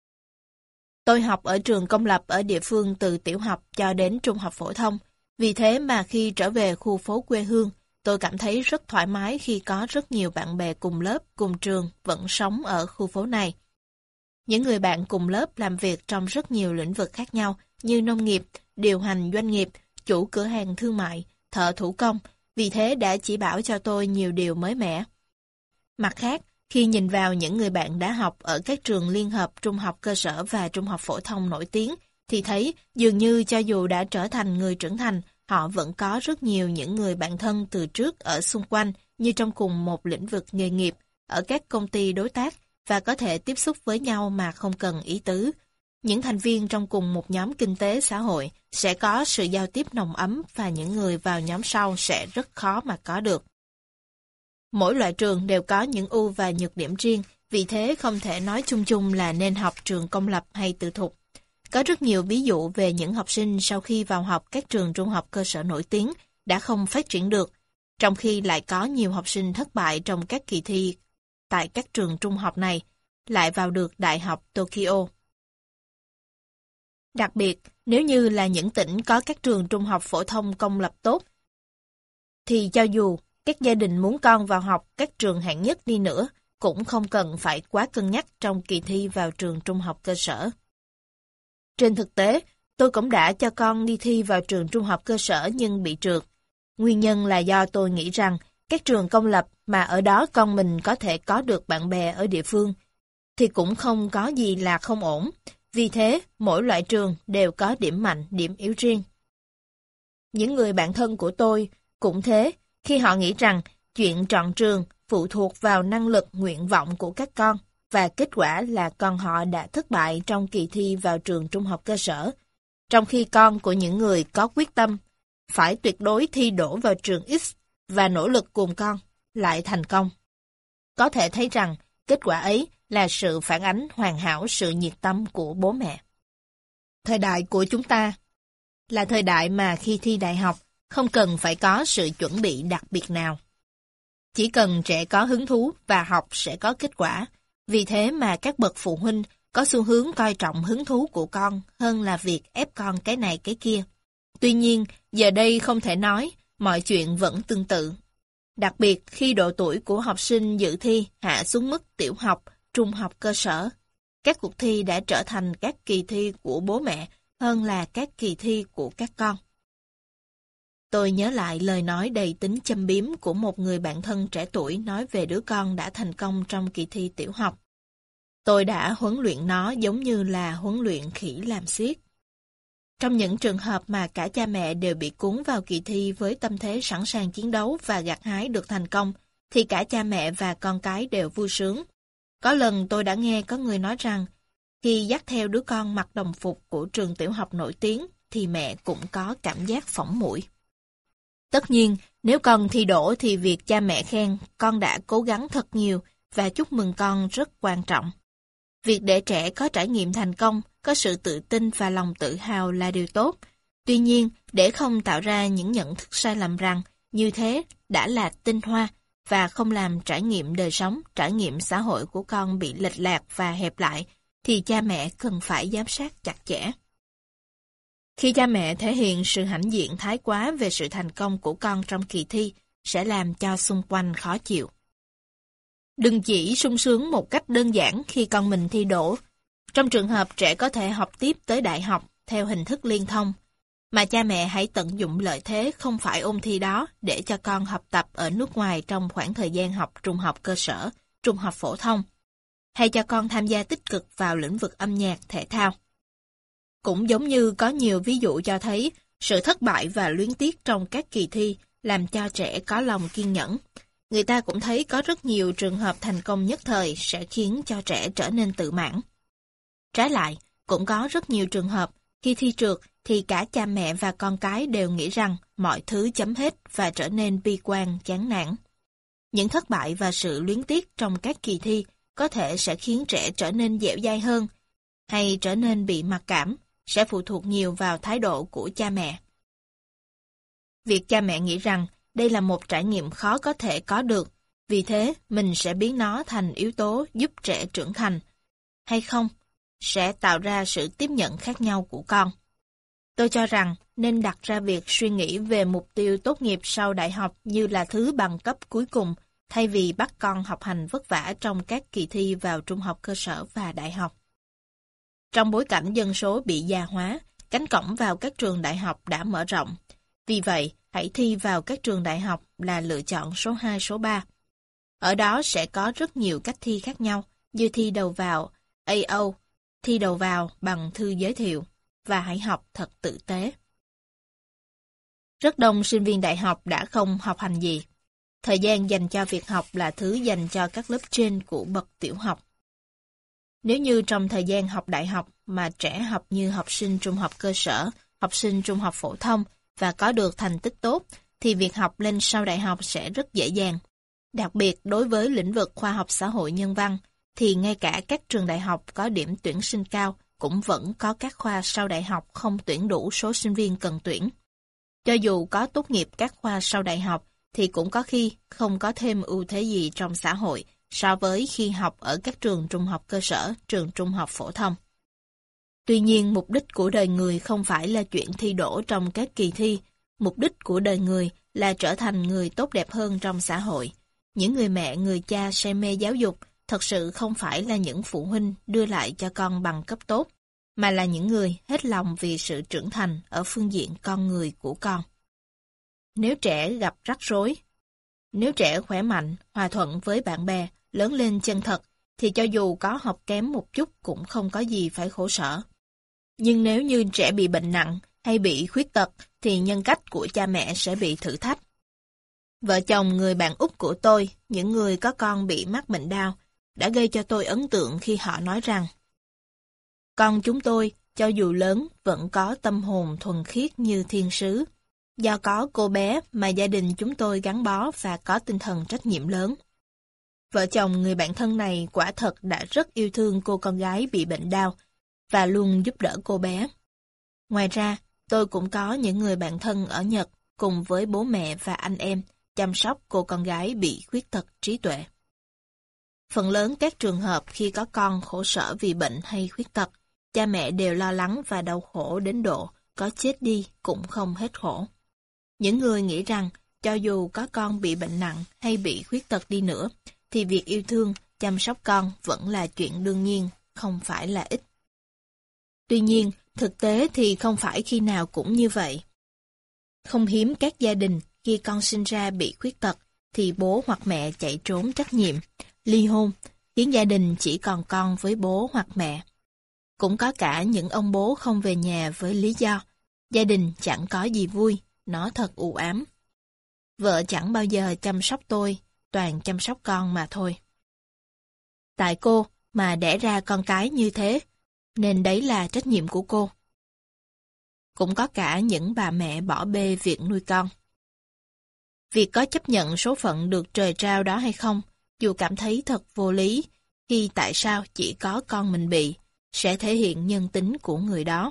Tôi học ở trường công lập ở địa phương từ tiểu học cho đến trung học phổ thông, vì thế mà khi trở về khu phố quê hương, tôi cảm thấy rất thoải mái khi có rất nhiều bạn bè cùng lớp, cùng trường vẫn sống ở khu phố này. Những người bạn cùng lớp làm việc trong rất nhiều lĩnh vực khác nhau như nông nghiệp, điều hành doanh nghiệp, chủ cửa hàng thương mại, thợ thủ công, vì thế đã chỉ bảo cho tôi nhiều điều mới mẻ. Mặt khác, khi nhìn vào những người bạn đã học ở các trường liên hợp trung học cơ sở và trung học phổ thông nổi tiếng, thì thấy dường như cho dù đã trở thành người trưởng thành, họ vẫn có rất nhiều những người bạn thân từ trước ở xung quanh như trong cùng một lĩnh vực nghề nghiệp, ở các công ty đối tác và có thể tiếp xúc với nhau mà không cần ý tứ. Những thành viên trong cùng một nhóm kinh tế xã hội sẽ có sự giao tiếp nồng ấm và những người vào nhóm sau sẽ rất khó mà có được. Mỗi loại trường đều có những ưu và nhược điểm riêng, vì thế không thể nói chung chung là nên học trường công lập hay tư thục. Có rất nhiều ví dụ về những học sinh sau khi vào học các trường trung học cơ sở nổi tiếng đã không phát triển được, trong khi lại có nhiều học sinh thất bại trong các kỳ thi tại các trường trung học này, lại vào được Đại học Tokyo. Đặc biệt, nếu như là những tỉnh có các trường trung học phổ thông công lập tốt, thì cho dù các gia đình muốn con vào học các trường hạng nhất đi nữa, cũng không cần phải quá cân nhắc trong kỳ thi vào trường trung học cơ sở. Trên thực tế, tôi cũng đã cho con đi thi vào trường trung học cơ sở nhưng bị trượt. Nguyên nhân là do tôi nghĩ rằng các trường công lập mà ở đó con mình có thể có được bạn bè ở địa phương, thì cũng không có gì là không ổn. Vì thế, mỗi loại trường đều có điểm mạnh, điểm yếu riêng. Những người bạn thân của tôi cũng thế, khi họ nghĩ rằng chuyện chọn trường phụ thuộc vào năng lực, nguyện vọng của các con, và kết quả là con họ đã thất bại trong kỳ thi vào trường trung học cơ sở, trong khi con của những người có quyết tâm phải tuyệt đối thi đỗ vào trường X và nỗ lực cùng con lại thành công. Có thể thấy rằng kết quả ấy là sự phản ánh hoàn hảo sự nhiệt tâm của bố mẹ. Thời đại của chúng ta là thời đại mà khi thi đại học không cần phải có sự chuẩn bị đặc biệt nào. Chỉ cần trẻ có hứng thú và học sẽ có kết quả. Vì thế mà các bậc phụ huynh có xu hướng coi trọng hứng thú của con hơn là việc ép con cái này cái kia. Tuy nhiên, giờ đây không thể nói, mọi chuyện vẫn tương tự. Đặc biệt khi độ tuổi của học sinh dự thi hạ xuống mức tiểu học, trung học cơ sở, các cuộc thi đã trở thành các kỳ thi của bố mẹ hơn là các kỳ thi của các con. Tôi nhớ lại lời nói đầy tính châm biếm của một người bạn thân trẻ tuổi nói về đứa con đã thành công trong kỳ thi tiểu học. Tôi đã huấn luyện nó giống như là huấn luyện khỉ làm xiết. Trong những trường hợp mà cả cha mẹ đều bị cuốn vào kỳ thi với tâm thế sẵn sàng chiến đấu và gặt hái được thành công, thì cả cha mẹ và con cái đều vui sướng. Có lần tôi đã nghe có người nói rằng, khi dắt theo đứa con mặc đồng phục của trường tiểu học nổi tiếng, thì mẹ cũng có cảm giác phỏng mũi. Tất nhiên, nếu con thi đỗ thì việc cha mẹ khen con đã cố gắng thật nhiều và chúc mừng con rất quan trọng. Việc để trẻ có trải nghiệm thành công, có sự tự tin và lòng tự hào là điều tốt. Tuy nhiên, để không tạo ra những nhận thức sai lầm rằng như thế đã là tinh hoa và không làm trải nghiệm đời sống, trải nghiệm xã hội của con bị lệch lạc và hẹp lại, thì cha mẹ cần phải giám sát chặt chẽ. Khi cha mẹ thể hiện sự hãnh diện thái quá về sự thành công của con trong kỳ thi, sẽ làm cho xung quanh khó chịu. Đừng chỉ sung sướng một cách đơn giản khi con mình thi đỗ. Trong trường hợp trẻ có thể học tiếp tới đại học theo hình thức liên thông, mà cha mẹ hãy tận dụng lợi thế không phải ôn thi đó để cho con học tập ở nước ngoài trong khoảng thời gian học trung học cơ sở, trung học phổ thông, hay cho con tham gia tích cực vào lĩnh vực âm nhạc, thể thao. Cũng giống như có nhiều ví dụ cho thấy, sự thất bại và luyến tiếc trong các kỳ thi làm cho trẻ có lòng kiên nhẫn. Người ta cũng thấy có rất nhiều trường hợp thành công nhất thời sẽ khiến cho trẻ trở nên tự mãn. Trái lại, cũng có rất nhiều trường hợp khi thi trượt thì cả cha mẹ và con cái đều nghĩ rằng mọi thứ chấm hết và trở nên bi quan, chán nản. Những thất bại và sự luyến tiếc trong các kỳ thi có thể sẽ khiến trẻ trở nên dẻo dai hơn, hay trở nên bị mặc cảm, sẽ phụ thuộc nhiều vào thái độ của cha mẹ. Việc cha mẹ nghĩ rằng đây là một trải nghiệm khó có thể có được, vì thế mình sẽ biến nó thành yếu tố giúp trẻ trưởng thành, hay không, sẽ tạo ra sự tiếp nhận khác nhau của con. Tôi cho rằng nên đặt ra việc suy nghĩ về mục tiêu tốt nghiệp sau đại học như là thứ bằng cấp cuối cùng, thay vì bắt con học hành vất vả trong các kỳ thi vào trung học cơ sở và đại học. Trong bối cảnh dân số bị già hóa, cánh cổng vào các trường đại học đã mở rộng. Vì vậy, hãy thi vào các trường đại học là lựa chọn số 2, số 3. Ở đó sẽ có rất nhiều cách thi khác nhau, như thi đầu vào AO, thi đầu vào bằng thư giới thiệu, và hãy học thật tử tế. Rất đông sinh viên đại học đã không học hành gì. Thời gian dành cho việc học là thứ dành cho các lớp trên của bậc tiểu học. Nếu như trong thời gian học đại học mà trẻ học như học sinh trung học cơ sở, học sinh trung học phổ thông và có được thành tích tốt, thì việc học lên sau đại học sẽ rất dễ dàng. Đặc biệt đối với lĩnh vực khoa học xã hội nhân văn, thì ngay cả các trường đại học có điểm tuyển sinh cao cũng vẫn có các khoa sau đại học không tuyển đủ số sinh viên cần tuyển. Cho dù có tốt nghiệp các khoa sau đại học, thì cũng có khi không có thêm ưu thế gì trong xã hội so với khi học ở các trường trung học cơ sở, trường trung học phổ thông. Tuy nhiên, mục đích của đời người không phải là chuyện thi đỗ trong các kỳ thi. Mục đích của đời người là trở thành người tốt đẹp hơn trong xã hội. Những người mẹ, người cha say mê giáo dục thật sự không phải là những phụ huynh đưa lại cho con bằng cấp tốt, mà là những người hết lòng vì sự trưởng thành ở phương diện con người của con. Nếu trẻ gặp rắc rối, nếu trẻ khỏe mạnh, hòa thuận với bạn bè, lớn lên chân thật, thì cho dù có học kém một chút cũng không có gì phải khổ sở. Nhưng nếu như trẻ bị bệnh nặng hay bị khuyết tật, thì nhân cách của cha mẹ sẽ bị thử thách. Vợ chồng người bạn út của tôi, những người có con bị mắc bệnh Down, đã gây cho tôi ấn tượng khi họ nói rằng con chúng tôi, cho dù lớn, vẫn có tâm hồn thuần khiết như thiên sứ. Do có cô bé mà gia đình chúng tôi gắn bó và có tinh thần trách nhiệm lớn. Vợ chồng người bạn thân này quả thật đã rất yêu thương cô con gái bị bệnh Down và luôn giúp đỡ cô bé. Ngoài ra, tôi cũng có những người bạn thân ở Nhật cùng với bố mẹ và anh em chăm sóc cô con gái bị khuyết tật trí tuệ. Phần lớn các trường hợp khi có con khổ sở vì bệnh hay khuyết tật, cha mẹ đều lo lắng và đau khổ đến độ có chết đi cũng không hết khổ. Những người nghĩ rằng cho dù có con bị bệnh nặng hay bị khuyết tật đi nữa, thì việc yêu thương, chăm sóc con vẫn là chuyện đương nhiên, không phải là ít. Tuy nhiên, thực tế thì không phải khi nào cũng như vậy. Không hiếm các gia đình khi con sinh ra bị khuyết tật, thì bố hoặc mẹ chạy trốn trách nhiệm, ly hôn, khiến gia đình chỉ còn con với bố hoặc mẹ. Cũng có cả những ông bố không về nhà với lý do gia đình chẳng có gì vui, nó thật u ám. Vợ chẳng bao giờ chăm sóc tôi, toàn chăm sóc con mà thôi. Tại cô mà đẻ ra con cái như thế, nên đấy là trách nhiệm của cô. Cũng có cả những bà mẹ bỏ bê việc nuôi con. Việc có chấp nhận số phận được trời trao đó hay không, dù cảm thấy thật vô lý, khi tại sao chỉ có con mình bị, sẽ thể hiện nhân tính của người đó.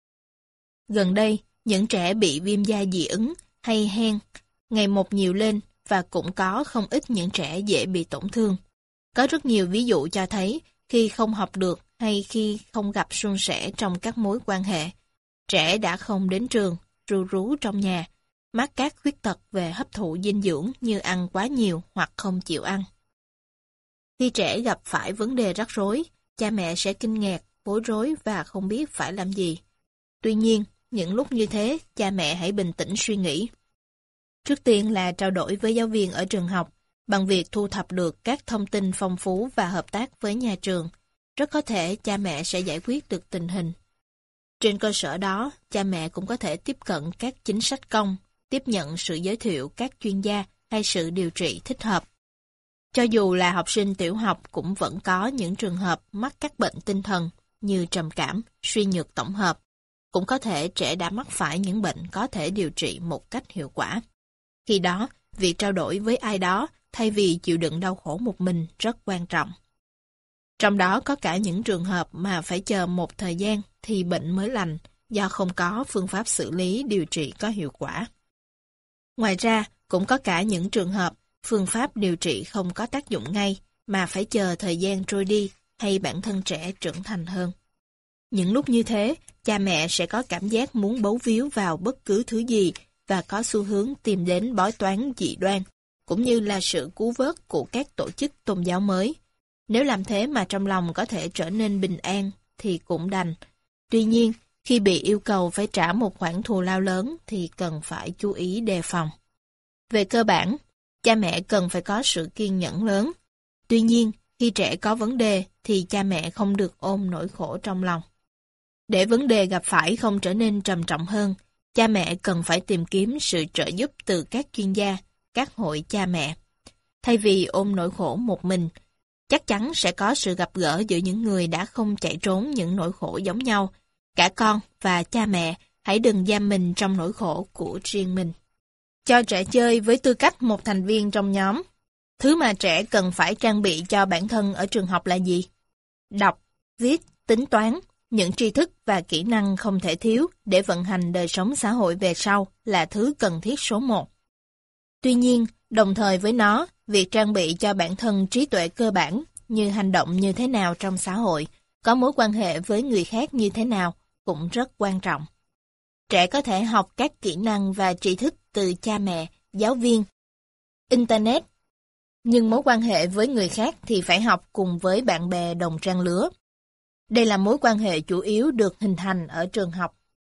Gần đây, những trẻ bị viêm da dị ứng hay hen ngày một nhiều lên và cũng có không ít những trẻ dễ bị tổn thương. Có rất nhiều ví dụ cho thấy khi không học được hay khi không gặp suôn sẻ trong các mối quan hệ, trẻ đã không đến trường, ru rú trong nhà, mắc các khuyết tật về hấp thụ dinh dưỡng như ăn quá nhiều hoặc không chịu ăn. Khi trẻ gặp phải vấn đề rắc rối, cha mẹ sẽ kinh ngạc, bối rối và không biết phải làm gì. Tuy nhiên, những lúc như thế, cha mẹ hãy bình tĩnh suy nghĩ. Trước tiên là trao đổi với giáo viên ở trường học, bằng việc thu thập được các thông tin phong phú và hợp tác với nhà trường. Rất có thể cha mẹ sẽ giải quyết được tình hình. Trên cơ sở đó, cha mẹ cũng có thể tiếp cận các chính sách công, tiếp nhận sự giới thiệu các chuyên gia hay sự điều trị thích hợp. Cho dù là học sinh tiểu học cũng vẫn có những trường hợp mắc các bệnh tinh thần như trầm cảm, suy nhược tổng hợp. Cũng có thể trẻ đã mắc phải những bệnh có thể điều trị một cách hiệu quả. Khi đó, việc trao đổi với ai đó thay vì chịu đựng đau khổ một mình rất quan trọng. Trong đó có cả những trường hợp mà phải chờ một thời gian thì bệnh mới lành do không có phương pháp xử lý điều trị có hiệu quả. Ngoài ra, cũng có cả những trường hợp phương pháp điều trị không có tác dụng ngay mà phải chờ thời gian trôi đi hay bản thân trẻ trưởng thành hơn. Những lúc như thế, cha mẹ sẽ có cảm giác muốn bấu víu vào bất cứ thứ gì và có xu hướng tìm đến bói toán dị đoan, cũng như là sự cứu vớt của các tổ chức tôn giáo mới. Nếu làm thế mà trong lòng có thể trở nên bình an, thì cũng đành. Tuy nhiên, Khi bị yêu cầu phải trả một khoản thù lao lớn thì cần phải chú ý đề phòng. Về cơ bản, cha mẹ cần phải có sự kiên nhẫn lớn. Tuy nhiên, khi trẻ có vấn đề thì cha mẹ không được ôm nỗi khổ trong lòng. Để vấn đề gặp phải không trở nên trầm trọng hơn, cha mẹ cần phải tìm kiếm sự trợ giúp từ các chuyên gia, các hội cha mẹ. Thay vì ôm nỗi khổ một mình, chắc chắn sẽ có sự gặp gỡ giữa những người đã không chạy trốn những nỗi khổ giống nhau. Cả con và cha mẹ hãy đừng giam mình trong nỗi khổ của riêng mình. Cho trẻ chơi với tư cách một thành viên trong nhóm. Thứ mà trẻ cần phải trang bị cho bản thân ở trường học là gì? Đọc, viết, tính toán, những tri thức và kỹ năng không thể thiếu để vận hành đời sống xã hội về sau là thứ cần thiết số 1. Tuy nhiên, đồng thời với nó, việc trang bị cho bản thân trí tuệ cơ bản như hành động như thế nào trong xã hội, có mối quan hệ với người khác như thế nào cũng rất quan trọng. Trẻ có thể học các kỹ năng và tri thức từ cha mẹ, giáo viên, Internet, nhưng mối quan hệ với người khác thì phải học cùng với bạn bè đồng trang lứa. Đây là mối quan hệ chủ yếu được hình thành ở trường học.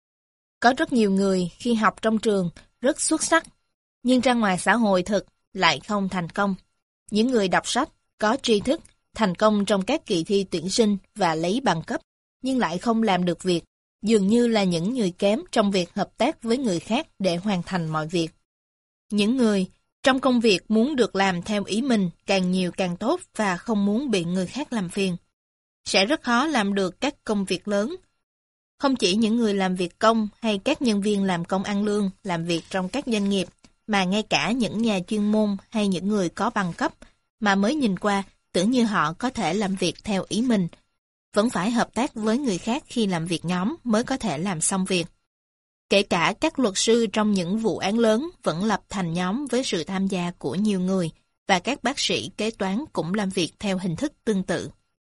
Có rất nhiều người khi học trong trường rất xuất sắc, nhưng ra ngoài xã hội thực lại không thành công. Những người đọc sách, có tri thức, thành công trong các kỳ thi tuyển sinh và lấy bằng cấp, nhưng lại không làm được việc, dường như là những người kém trong việc hợp tác với người khác để hoàn thành mọi việc. Những người trong công việc muốn được làm theo ý mình càng nhiều càng tốt và không muốn bị người khác làm phiền, sẽ rất khó làm được các công việc lớn. Không chỉ những người làm việc công hay các nhân viên làm công ăn lương làm việc trong các doanh nghiệp, mà ngay cả những nhà chuyên môn hay những người có bằng cấp mà mới nhìn qua tưởng như họ có thể làm việc theo ý mình, vẫn phải hợp tác với người khác khi làm việc nhóm mới có thể làm xong việc. Kể cả các luật sư trong những vụ án lớn vẫn lập thành nhóm với sự tham gia của nhiều người, và các bác sĩ kế toán cũng làm việc theo hình thức tương tự.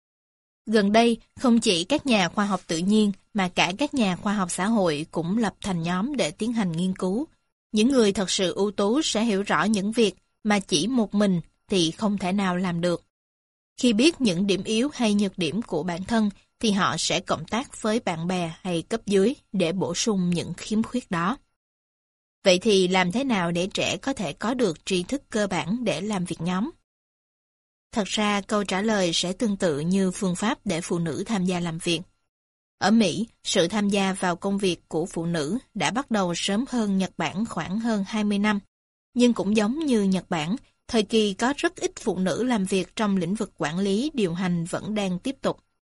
Gần đây, không chỉ các nhà khoa học tự nhiên mà cả các nhà khoa học xã hội cũng lập thành nhóm để tiến hành nghiên cứu. Những người thật sự ưu tú sẽ hiểu rõ những việc mà chỉ một mình thì không thể nào làm được. Khi biết những điểm yếu hay nhược điểm của bản thân thì họ sẽ cộng tác với bạn bè hay cấp dưới để bổ sung những khiếm khuyết đó. Vậy thì làm thế nào để trẻ có thể có được tri thức cơ bản để làm việc nhóm? Thật ra câu trả lời sẽ tương tự như phương pháp để phụ nữ tham gia làm việc. Ở Mỹ, sự tham gia vào công việc của phụ nữ đã bắt đầu sớm hơn Nhật Bản khoảng hơn 20 năm. Nhưng cũng giống như Nhật Bản, thời kỳ có rất ít phụ nữ làm việc trong lĩnh vực quản lý, điều hành vẫn đang tiếp tục.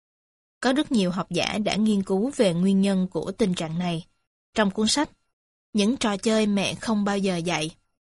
Có rất nhiều học giả đã nghiên cứu về nguyên nhân của tình trạng này. Trong cuốn sách, Những trò chơi mẹ không bao giờ dạy,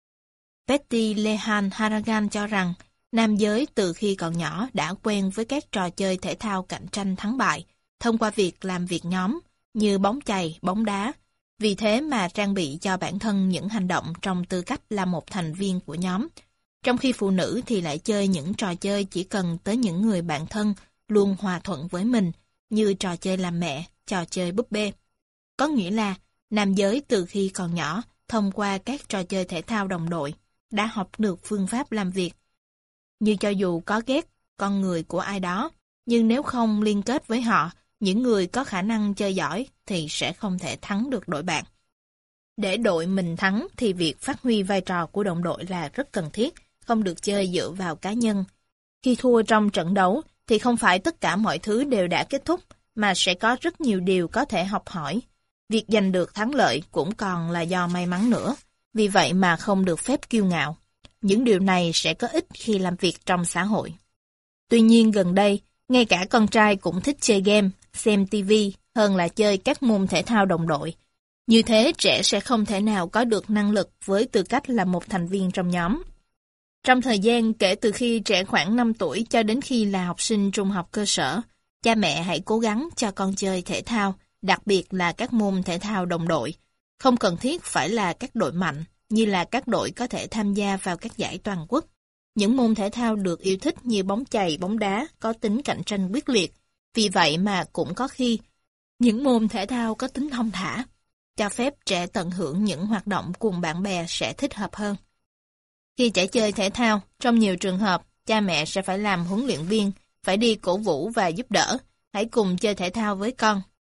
Betty Lehan Harragan cho rằng nam giới từ khi còn nhỏ đã quen với các trò chơi thể thao cạnh tranh thắng bại thông qua việc làm việc nhóm như bóng chày, bóng đá. Vì thế mà trang bị cho bản thân những hành động trong tư cách là một thành viên của nhóm. Trong khi phụ nữ thì lại chơi những trò chơi chỉ cần tới những người bạn thân luôn hòa thuận với mình, như trò chơi làm mẹ, trò chơi búp bê. Có nghĩa là nam giới từ khi còn nhỏ, thông qua các trò chơi thể thao đồng đội, đã học được phương pháp làm việc. Như cho dù có ghét con người của ai đó, nhưng nếu không liên kết với họ, những người có khả năng chơi giỏi thì sẽ không thể thắng được đội bạn. Để đội mình thắng thì việc phát huy vai trò của đồng đội là rất cần thiết, không được chơi dựa vào cá nhân. Khi thua trong trận đấu thì không phải tất cả mọi thứ đều đã kết thúc, mà sẽ có rất nhiều điều có thể học hỏi. Việc giành được thắng lợi cũng còn là do may mắn nữa, vì vậy mà không được phép kiêu ngạo. Những điều này sẽ có ích khi làm việc trong xã hội. Tuy nhiên gần đây, ngay cả con trai cũng thích chơi game, xem TV hơn là chơi các môn thể thao đồng đội. Như thế trẻ sẽ không thể nào có được năng lực với tư cách là một thành viên trong nhóm. Trong thời gian kể từ khi trẻ khoảng 5 tuổi cho đến khi là học sinh trung học cơ sở, cha mẹ hãy cố gắng cho con chơi thể thao, đặc biệt là các môn thể thao đồng đội. Không cần thiết phải là các đội mạnh, như là các đội có thể tham gia vào các giải toàn quốc. Những môn thể thao được yêu thích như bóng chày, bóng đá có tính cạnh tranh quyết liệt. Vì vậy mà cũng có khi, những môn thể thao có tính thong thả, cho phép trẻ tận hưởng những hoạt động cùng bạn bè sẽ thích hợp hơn. Khi trẻ chơi thể thao, trong nhiều trường hợp, cha mẹ sẽ phải làm huấn luyện viên, phải đi cổ vũ và giúp đỡ, hãy cùng chơi thể thao với con.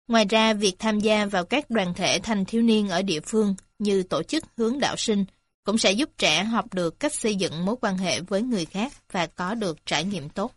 Ngoài ra, việc tham gia vào các đoàn thể thanh thiếu niên ở địa phương như tổ chức hướng đạo sinh cũng sẽ giúp trẻ học được cách xây dựng mối quan hệ với người khác và có được trải nghiệm tốt.